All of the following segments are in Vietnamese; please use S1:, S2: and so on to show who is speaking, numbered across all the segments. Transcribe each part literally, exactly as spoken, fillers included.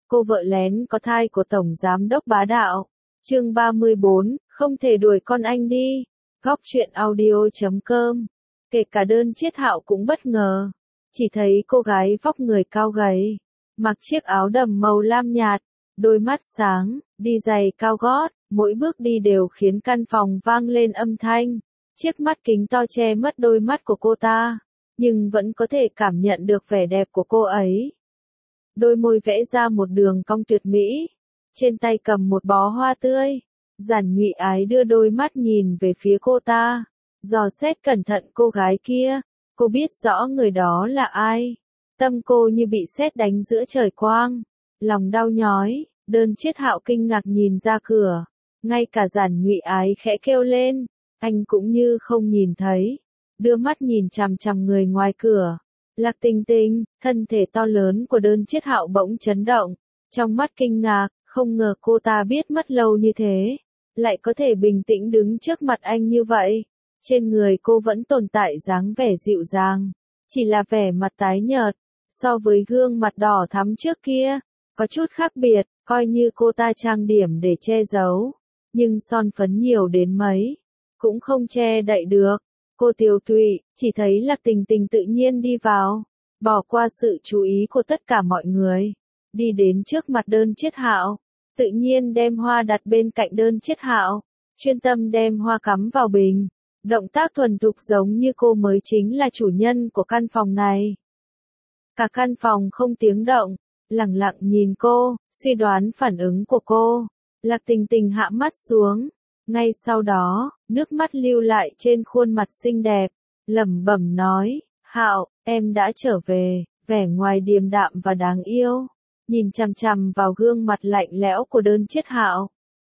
S1: cô vợ lén có thai của Tổng Giám đốc bá đạo. Chương ba mươi bốn, không thể đuổi con anh đi. Góc truyện audio chấm com. Kể cả Đơn Chiết Hạo cũng bất ngờ. Chỉ thấy cô gái vóc người cao gầy, mặc chiếc áo đầm màu lam nhạt, đôi mắt sáng, đi giày cao gót, mỗi bước đi đều khiến căn phòng vang lên âm thanh. Chiếc mắt kính to che mất đôi mắt của cô ta, nhưng vẫn có thể cảm nhận được vẻ đẹp của cô ấy. Đôi môi vẽ ra một đường cong tuyệt mỹ, trên tay cầm một bó hoa tươi. Giản Nhụy Ái đưa đôi mắt nhìn về phía cô ta, dò xét cẩn thận cô gái kia. Cô biết rõ người đó là ai. Tâm cô như bị sét đánh giữa trời quang, lòng đau nhói. Đơn Chiết Hạo kinh ngạc nhìn ra cửa, ngay cả Giản Nhụy Ái khẽ kêu lên, anh cũng như không nhìn thấy, đưa mắt nhìn chằm chằm người ngoài cửa. Lạc Tình Tình, thân thể to lớn của Đơn Chiết Hạo bỗng chấn động, trong mắt kinh ngạc, không ngờ cô ta biết mất lâu như thế, lại có thể bình tĩnh đứng trước mặt anh như vậy. Trên người cô vẫn tồn tại dáng vẻ dịu dàng, chỉ là vẻ mặt tái nhợt, so với gương mặt đỏ thắm trước kia, có chút khác biệt, coi như cô ta trang điểm để che giấu, nhưng son phấn nhiều đến mấy, cũng không che đậy được. Cô tiều tụy, chỉ thấy Lạc Tình Tình tự nhiên đi vào, bỏ qua sự chú ý của tất cả mọi người, đi đến trước mặt Đơn Chiết Hạo, tự nhiên đem hoa đặt bên cạnh Đơn Chiết Hạo, chuyên tâm đem hoa cắm vào bình. Động tác thuần thục giống như cô mới chính là chủ nhân của căn phòng này. Cả căn phòng không tiếng động, lặng lặng nhìn cô, suy đoán phản ứng của cô. Lạc Tình Tình hạ mắt xuống, ngay sau đó, nước mắt lưu lại trên khuôn mặt xinh đẹp, lẩm bẩm nói, Hạo, em đã trở về. Vẻ ngoài điềm đạm và đáng yêu, nhìn chằm chằm vào gương mặt lạnh lẽo của Đơn Chiết Hạo.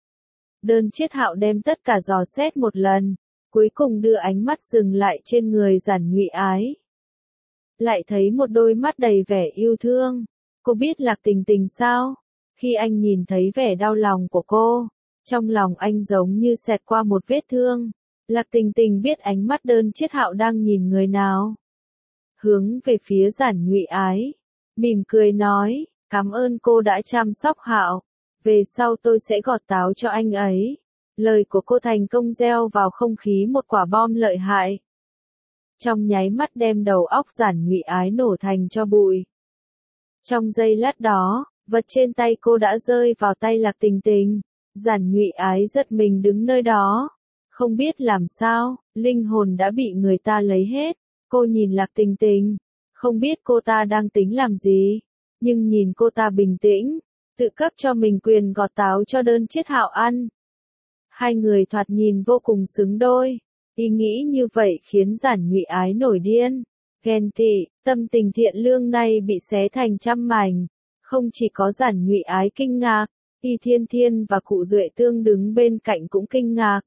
S1: Đơn Chiết Hạo đem tất cả dò xét một lần, cuối cùng đưa ánh mắt dừng lại trên người Giản Nhụy Ái. Lại thấy một đôi mắt đầy vẻ yêu thương. Cô biết Lạc Tình Tình sao? Khi anh nhìn thấy vẻ đau lòng của cô, trong lòng anh giống như xẹt qua một vết thương. Lạc Tình Tình biết ánh mắt Đơn Chiết Hạo đang nhìn người nào. Hướng về phía Giản Nhụy Ái, mỉm cười nói, cảm ơn cô đã chăm sóc Hạo, về sau tôi sẽ gọt táo cho anh ấy. Lời của cô thành công gieo vào không khí một quả bom lợi hại. Trong nháy mắt đem đầu óc Giản Nhụy Ái nổ thành tro bụi. Trong giây lát đó, vật trên tay cô đã rơi vào tay Lạc Tình Tình. Giản Nhụy Ái giật mình đứng nơi đó. Không biết làm sao, linh hồn đã bị người ta lấy hết. Cô nhìn Lạc Tình Tình, không biết cô ta đang tính làm gì, nhưng nhìn cô ta bình tĩnh, tự cấp cho mình quyền gọt táo cho Đơn Chiết Hạo ăn. Hai người thoạt nhìn vô cùng xứng đôi. Ý nghĩ như vậy khiến Giản Nhụy Ái nổi điên, ghen tị, tâm tình thiện lương này bị xé thành trăm mảnh. Không chỉ có Giản Nhụy Ái kinh ngạc, Y Thiên Thiên và Cụ Duệ Tương đứng bên cạnh cũng kinh ngạc.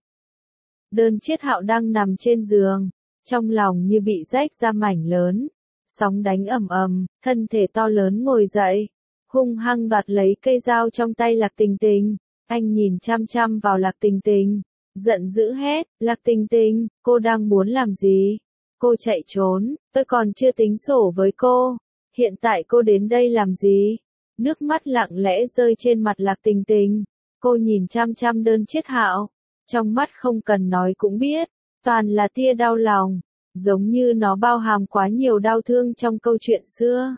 S1: Đơn Chiết Hạo đang nằm trên giường, trong lòng như bị rách ra mảnh lớn, sóng đánh ầm ầm, thân thể to lớn ngồi dậy, hung hăng đoạt lấy cây dao trong tay Lạc Tình Tình. Anh nhìn chăm chăm vào Lạc Tình Tình, giận dữ hét, Lạc Tình Tình, cô đang muốn làm gì? Cô chạy trốn, tôi còn chưa tính sổ với cô, hiện tại cô đến đây làm gì? Nước mắt lặng lẽ rơi trên mặt Lạc Tình Tình, cô nhìn chăm chăm Đơn Chiết Hạo, trong mắt không cần nói cũng biết, toàn là tia đau lòng, giống như nó bao hàm quá nhiều đau thương trong câu chuyện xưa.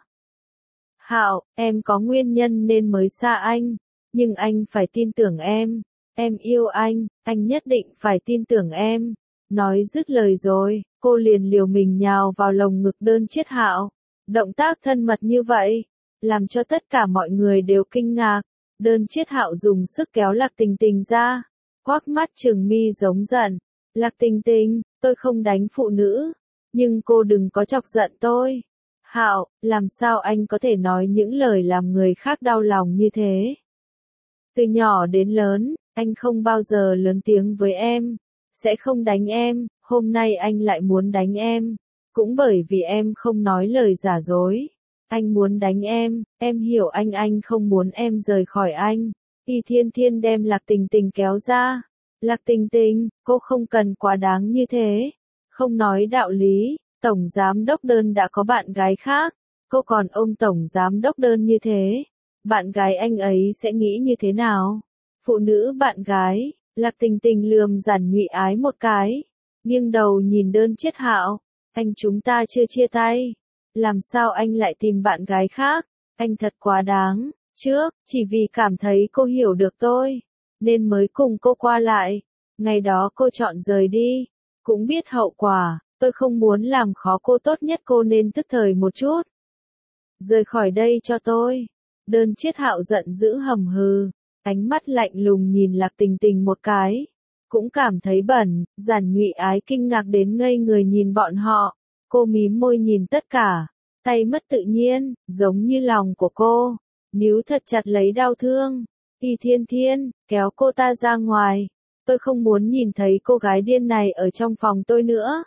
S1: Hạo, em có nguyên nhân nên mới xa anh. Nhưng anh phải tin tưởng em, em yêu anh, anh nhất định phải tin tưởng em. Nói dứt lời rồi, cô liền liều mình nhào vào lồng ngực Đơn Chiết Hạo. Động tác thân mật như vậy, làm cho tất cả mọi người đều kinh ngạc. Đơn Chiết Hạo dùng sức kéo Lạc Tình Tình ra, quắc mắt trừng mi giống giận. Lạc Tình Tình, tôi không đánh phụ nữ, nhưng cô đừng có chọc giận tôi. Hạo, làm sao anh có thể nói những lời làm người khác đau lòng như thế? Từ nhỏ đến lớn, anh không bao giờ lớn tiếng với em, sẽ không đánh em, hôm nay anh lại muốn đánh em, cũng bởi vì em không nói lời giả dối. Anh muốn đánh em, em hiểu anh anh không muốn em rời khỏi anh. Y Thiên Thiên đem Lạc Tình Tình kéo ra. Lạc Tình Tình, cô không cần quá đáng như thế. Không nói đạo lý, Tổng Giám đốc Đơn đã có bạn gái khác, cô còn ôm Tổng Giám đốc Đơn như thế. bạn gái anh ấy sẽ nghĩ như thế nào? Phụ nữ bạn gái, Lạc Tình Tình lườm Giản Nhụy Ái một cái, nghiêng đầu nhìn Đơn Chiết Hạo, anh chúng ta chưa chia tay, làm sao anh lại tìm bạn gái khác, anh thật quá đáng, trước, chỉ vì cảm thấy cô hiểu được tôi, nên mới cùng cô qua lại, ngày đó cô chọn rời đi, cũng biết hậu quả, tôi không muốn làm khó cô, tốt nhất cô nên tức thời một chút. Rời khỏi đây cho tôi. Đơn Chiết Hạo giận dữ hầm hừ, ánh mắt lạnh lùng nhìn Lạc Tình Tình một cái, cũng cảm thấy bẩn. Giản Nhụy Ái kinh ngạc đến ngây người nhìn bọn họ, cô mím môi nhìn tất cả, tay mất tự nhiên, giống như lòng của cô, níu thật chặt lấy đau thương. Y Thiên Thiên, kéo cô ta ra ngoài, tôi không muốn nhìn thấy cô gái điên này ở trong phòng tôi nữa.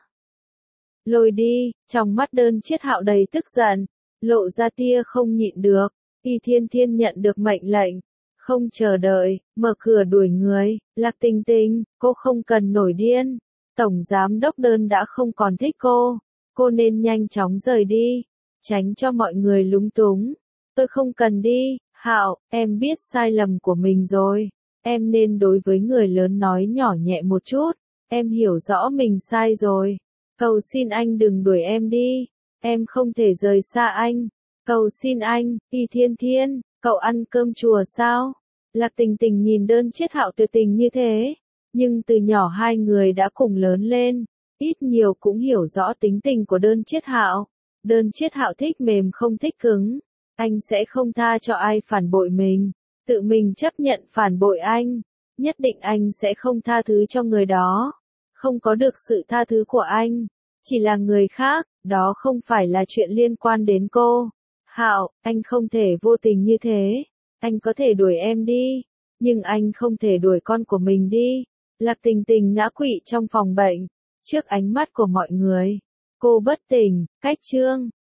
S1: Lôi đi, trong mắt Đơn Chiết Hạo đầy tức giận, lộ ra tia không nhịn được. Y Thiên Thiên nhận được mệnh lệnh, không chờ đợi, mở cửa đuổi người. Lạc Tình Tình, cô không cần nổi điên, Tổng Giám Đốc Đơn đã không còn thích cô, cô nên nhanh chóng rời đi, tránh cho mọi người lúng túng. Tôi không cần đi, Hạo, em biết sai lầm của mình rồi, em nên đối với người lớn nói nhỏ nhẹ một chút, em hiểu rõ mình sai rồi, cầu xin anh đừng đuổi em đi, em không thể rời xa anh. Cầu xin anh, Y Thiên Thiên, cậu ăn cơm chùa sao? Lạc Tình Tình nhìn Đơn Chiết Hạo tuyệt tình như thế, nhưng từ nhỏ hai người đã cùng lớn lên, ít nhiều cũng hiểu rõ tính tình của Đơn Chiết Hạo. Đơn Chiết Hạo thích mềm không thích cứng, anh sẽ không tha cho ai phản bội mình, tự mình chấp nhận phản bội anh, nhất định anh sẽ không tha thứ cho người đó, không có được sự tha thứ của anh, chỉ là người khác, đó không phải là chuyện liên quan đến cô. Hạo, anh không thể vô tình như thế, anh có thể đuổi em đi, nhưng anh không thể đuổi con của mình đi. Lạc Tình Tình ngã quỵ trong phòng bệnh, trước ánh mắt của mọi người, cô bất tỉnh, cách chương.